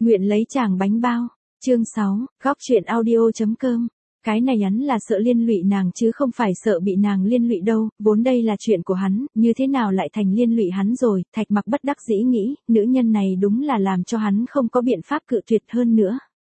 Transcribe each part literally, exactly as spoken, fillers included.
Nguyện lấy chàng bánh bao. Chương sáu, góc truyện audio.com. Cái này hắn là sợ liên lụy nàng chứ không phải sợ bị nàng liên lụy đâu, vốn đây là chuyện của hắn, như thế nào lại thành liên lụy hắn rồi, Thạch Mặc bất đắc dĩ nghĩ, nữ nhân này đúng là làm cho hắn không có biện pháp cự tuyệt hơn nữa.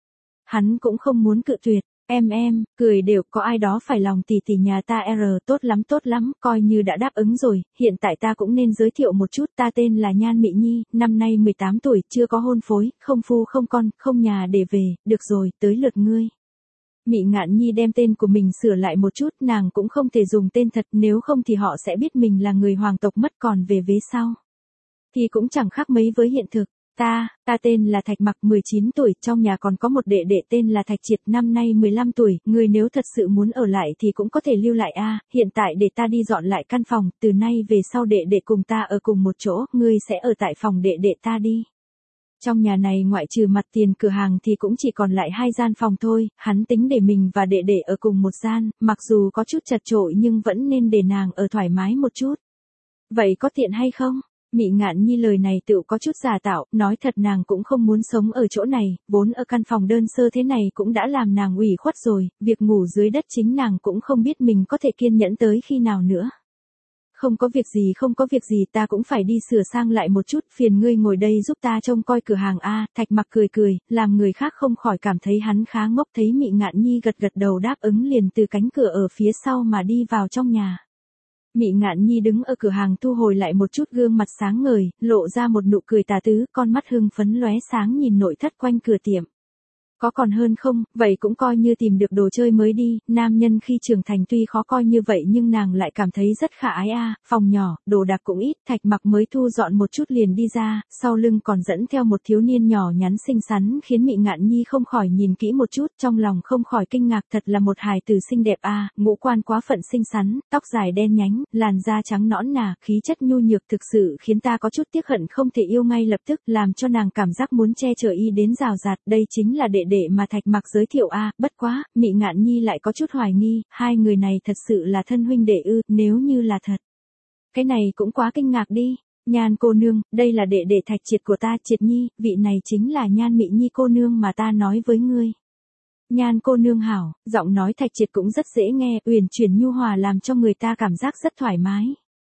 Hắn cũng không muốn cự tuyệt. Em em, cười đều, có ai đó phải lòng tỷ tỷ nhà ta r, tốt lắm tốt lắm, coi như đã đáp ứng rồi, hiện tại ta cũng nên giới thiệu một chút, ta tên là Nhan Mị Nhi, năm nay mười tám tuổi, chưa có hôn phối, không phu không con, không nhà để về, được rồi, tới lượt ngươi. Mị Ngạn Nhi đem tên của mình sửa lại một chút, nàng cũng không thể dùng tên thật, nếu không thì họ sẽ biết mình là người hoàng tộc mất, còn về vế sau thì cũng chẳng khác mấy với hiện thực. Ta, ta tên là Thạch Mặc, mười chín tuổi, trong nhà còn có một đệ đệ tên là Thạch Triệt, năm nay mười lăm tuổi, người nếu thật sự muốn ở lại thì cũng có thể lưu lại a, hiện tại để ta đi dọn lại căn phòng, từ nay về sau đệ đệ cùng ta ở cùng một chỗ, ngươi sẽ ở tại phòng đệ đệ ta đi. Trong nhà này ngoại trừ mặt tiền cửa hàng thì cũng chỉ còn lại hai gian phòng thôi, hắn tính để mình và đệ đệ ở cùng một gian, mặc dù có chút chật chội nhưng vẫn nên để nàng ở thoải mái một chút. Vậy có tiện hay không? Mị Ngạn Nhi lời này tự có chút giả tạo, nói thật nàng cũng không muốn sống ở chỗ này, vốn ở căn phòng đơn sơ thế này cũng đã làm nàng ủy khuất rồi, việc ngủ dưới đất chính nàng cũng không biết mình có thể kiên nhẫn tới khi nào nữa. Không có việc gì không có việc gì, ta cũng phải đi sửa sang lại một chút, phiền ngươi ngồi đây giúp ta trông coi cửa hàng a. Thạch Mặc cười cười, làm người khác không khỏi cảm thấy hắn khá ngốc, thấy Mị Ngạn Nhi gật gật đầu đáp ứng liền từ cánh cửa ở phía sau mà đi vào trong nhà. Mị Ngạn Nhi đứng ở cửa hàng thu hồi lại một chút gương mặt sáng ngời, lộ ra một nụ cười tà tứ, con mắt hưng phấn lóe sáng nhìn nội thất quanh cửa tiệm. Có còn hơn không, vậy cũng coi như tìm được đồ chơi mới đi, nam nhân khi trưởng thành tuy khó coi như vậy nhưng nàng lại cảm thấy rất khả ái a, phòng nhỏ, đồ đạc cũng ít, Thạch Mặc mới thu dọn một chút liền đi ra, sau lưng còn dẫn theo một thiếu niên nhỏ nhắn xinh xắn khiến Mị Ngạn Nhi không khỏi nhìn kỹ một chút, trong lòng không khỏi kinh ngạc, thật là một hài tử xinh đẹp a, ngũ quan quá phận xinh xắn, tóc dài đen nhánh, làn da trắng nõn nà, khí chất nhu nhược thực sự khiến ta có chút tiếc hận không thể yêu ngay lập tức, làm cho nàng cảm giác muốn che chở y đến rào rạt, đây chính là đệ đệ mà Thạch Mặc giới thiệu a, bất quá, Mị Ngạn Nhi lại có chút hoài nghi, hai người này thật sự là thân huynh đệ ư, nếu như là thật. Cái này cũng quá kinh ngạc đi. Nhan cô nương, đây là đệ đệ Thạch Triệt của ta, Triệt Nhi, vị này chính là Nhan Mị Nhi cô nương mà ta nói với ngươi. Nhan cô nương hảo, giọng nói Thạch Triệt cũng rất dễ nghe, uyển chuyển nhu hòa làm cho người ta cảm giác rất thoải mái.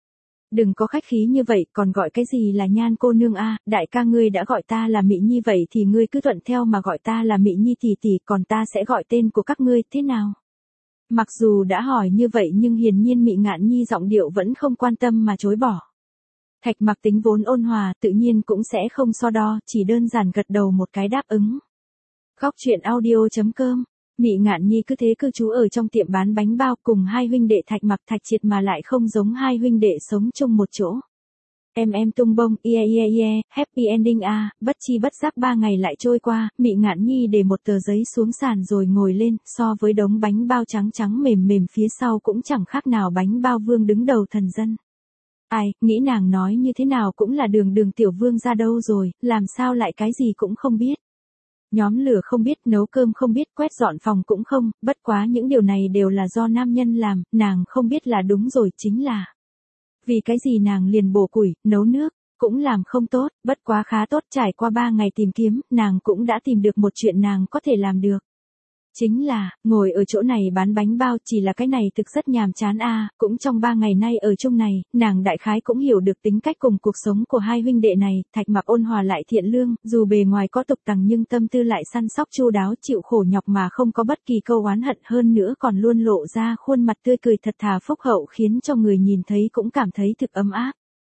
Đừng có khách khí như vậy, còn gọi cái gì là Nhan cô nương a, đại ca ngươi đã gọi ta là Mị Nhi vậy thì ngươi cứ thuận theo mà gọi ta là Mị Nhi tỷ tỷ, còn ta sẽ gọi tên của các ngươi, thế nào? Mặc dù đã hỏi như vậy nhưng hiển nhiên Mị Ngạn Nhi giọng điệu vẫn không quan tâm mà chối bỏ. Thạch Mặc tính vốn ôn hòa, tự nhiên cũng sẽ không so đo, chỉ đơn giản gật đầu một cái đáp ứng. Góc truyện audio.com. Mị Ngạn Nhi cứ thế cư trú ở trong tiệm bán bánh bao cùng hai huynh đệ Thạch Mặc Thạch Triệt mà lại không giống hai huynh đệ sống chung một chỗ. Em em tung bông, yeah yeah yeah, happy ending a, bất chi bất giác ba ngày lại trôi qua, Mị Ngạn Nhi để một tờ giấy xuống sàn rồi ngồi lên, so với đống bánh bao trắng trắng mềm mềm phía sau cũng chẳng khác nào bánh bao vương đứng đầu thần dân. Ai, nghĩ nàng nói như thế nào cũng là đường đường tiểu vương ra đâu rồi, làm sao lại cái gì cũng không biết. Nhóm lửa không biết, nấu cơm không biết, quét dọn phòng cũng không, bất quá những điều này đều là do nam nhân làm, nàng không biết là đúng rồi, chính là vì cái gì nàng liền bổ củi, nấu nước, cũng làm không tốt, bất quá khá tốt, trải qua ba ngày tìm kiếm, nàng cũng đã tìm được một chuyện nàng có thể làm được. Chính là, ngồi ở chỗ này bán bánh bao, chỉ là cái này thực rất nhàm chán a, cũng trong ba ngày nay ở chung này, nàng đại khái cũng hiểu được tính cách cùng cuộc sống của hai huynh đệ này, Thạch Mặc ôn hòa lại thiện lương, dù bề ngoài có tục tằng nhưng tâm tư lại săn sóc chu đáo, chịu khổ nhọc mà không có bất kỳ câu oán hận, hơn nữa còn luôn lộ ra khuôn mặt tươi cười thật thà phúc hậu khiến cho người nhìn thấy cũng cảm thấy thực ấm áp.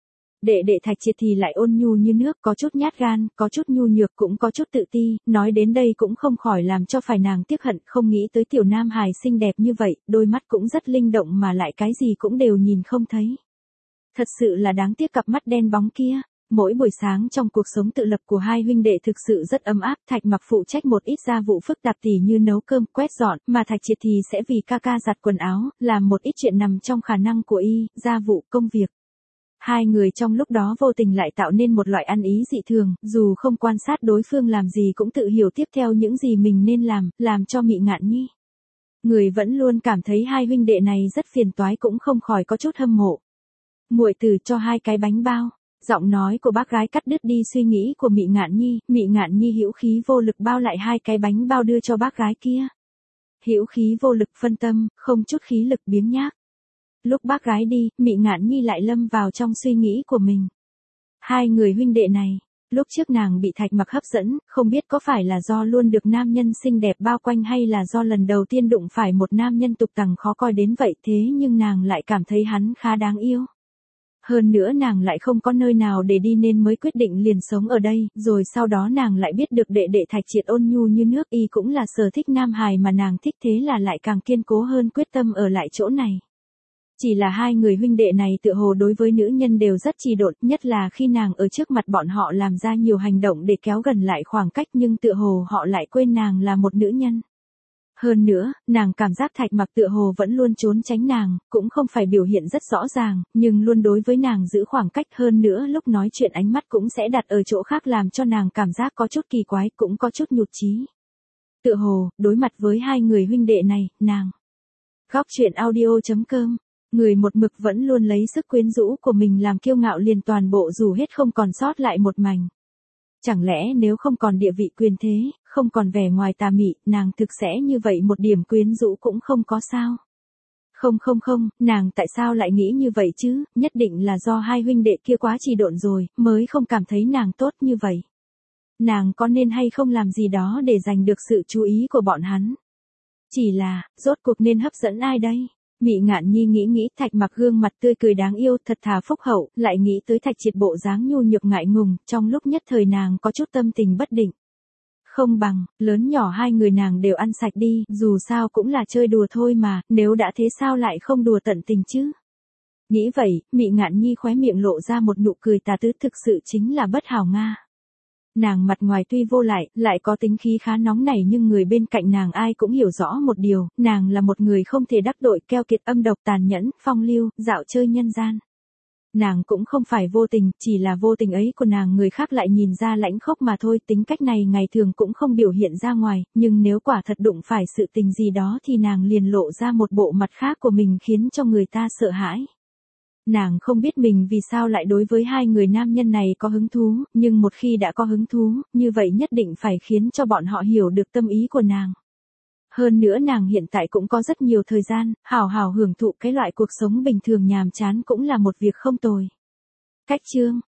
Đệ đệ Thạch Triệt thì lại ôn nhu như nước, có chút nhát gan, có chút nhu nhược cũng có chút tự ti, nói đến đây cũng không khỏi làm cho phải nàng tiếc hận, không nghĩ tới tiểu nam hài xinh đẹp như vậy, đôi mắt cũng rất linh động mà lại cái gì cũng đều nhìn không thấy. Thật sự là đáng tiếc cặp mắt đen bóng kia. Mỗi buổi sáng trong cuộc sống tự lập của hai huynh đệ thực sự rất ấm áp, Thạch Mặc phụ trách một ít gia vụ phức tạp tỉ như nấu cơm, quét dọn, mà Thạch Triệt thì sẽ vì ca ca giặt quần áo, làm một ít chuyện nằm trong khả năng của y, gia vụ, công việc. Hai người trong lúc đó vô tình lại tạo nên một loại ăn ý dị thường, dù không quan sát đối phương làm gì cũng tự hiểu tiếp theo những gì mình nên làm, làm cho Mị Ngạn Nhi. Người vẫn luôn cảm thấy hai huynh đệ này rất phiền toái cũng không khỏi có chút hâm mộ. Muội tử cho hai cái bánh bao. Giọng nói của bác gái cắt đứt đi suy nghĩ của Mị Ngạn Nhi, Mị Ngạn Nhi hữu khí vô lực bao lại hai cái bánh bao đưa cho bác gái kia. Hữu khí vô lực phân tâm, không chút khí lực biếng nhác. Lúc bác gái đi, Mị Ngạn Nhi lại lâm vào trong suy nghĩ của mình. Hai người huynh đệ này, lúc trước nàng bị Thạch Mặc hấp dẫn, không biết có phải là do luôn được nam nhân xinh đẹp bao quanh hay là do lần đầu tiên đụng phải một nam nhân tục tằng khó coi đến vậy, thế nhưng nàng lại cảm thấy hắn khá đáng yêu. Hơn nữa nàng lại không có nơi nào để đi nên mới quyết định liền sống ở đây, rồi sau đó nàng lại biết được đệ đệ Thạch Triệt ôn nhu như nước, y cũng là sở thích nam hài mà nàng thích, thế là lại càng kiên cố hơn quyết tâm ở lại chỗ này. Chỉ là hai người huynh đệ này tựa hồ đối với nữ nhân đều rất trì độn, nhất là khi nàng ở trước mặt bọn họ làm ra nhiều hành động để kéo gần lại khoảng cách, nhưng tựa hồ họ lại quên nàng là một nữ nhân. Hơn nữa, nàng cảm giác Thạch Mặc tựa hồ vẫn luôn trốn tránh nàng, cũng không phải biểu hiện rất rõ ràng, nhưng luôn đối với nàng giữ khoảng cách, hơn nữa lúc nói chuyện ánh mắt cũng sẽ đặt ở chỗ khác làm cho nàng cảm giác có chút kỳ quái, cũng có chút nhụt chí. Tựa hồ, đối mặt với hai người huynh đệ này, nàng. Góc truyện audio chấm com, người một mực vẫn luôn lấy sức quyến rũ của mình làm kiêu ngạo liền toàn bộ dù hết không còn sót lại một mảnh. Chẳng lẽ nếu không còn địa vị quyền thế, không còn vẻ ngoài tà mị, nàng thực sẽ như vậy một điểm quyến rũ cũng không có sao? Không không không, nàng tại sao lại nghĩ như vậy chứ, nhất định là do hai huynh đệ kia quá trì độn rồi, mới không cảm thấy nàng tốt như vậy. Nàng có nên hay không làm gì đó để giành được sự chú ý của bọn hắn? Chỉ là, rốt cuộc nên hấp dẫn ai đây? Mị Ngạn Nhi nghĩ nghĩ, Thạch Mặc gương mặt tươi cười đáng yêu, thật thà phúc hậu, lại nghĩ tới Thạch Triệt bộ dáng nhu nhược ngại ngùng, trong lúc nhất thời nàng có chút tâm tình bất định. Không bằng, lớn nhỏ hai người nàng đều ăn sạch đi, dù sao cũng là chơi đùa thôi mà, nếu đã thế sao lại không đùa tận tình chứ? Nghĩ vậy, Mị Ngạn Nhi khóe miệng lộ ra một nụ cười tà tứ, thực sự chính là bất hảo Nga. Nàng mặt ngoài tuy vô lại, lại có tính khí khá nóng nảy, nhưng người bên cạnh nàng ai cũng hiểu rõ một điều, nàng là một người không thể đắc tội, keo kiệt, âm độc, tàn nhẫn, phong lưu, dạo chơi nhân gian. Nàng cũng không phải vô tình, chỉ là vô tình ấy của nàng người khác lại nhìn ra lãnh khốc mà thôi, tính cách này ngày thường cũng không biểu hiện ra ngoài, nhưng nếu quả thật đụng phải sự tình gì đó thì nàng liền lộ ra một bộ mặt khác của mình khiến cho người ta sợ hãi. Nàng không biết mình vì sao lại đối với hai người nam nhân này có hứng thú, nhưng một khi đã có hứng thú, như vậy nhất định phải khiến cho bọn họ hiểu được tâm ý của nàng. Hơn nữa nàng hiện tại cũng có rất nhiều thời gian, hào hào hưởng thụ cái loại cuộc sống bình thường nhàm chán cũng là một việc không tồi. Cách chương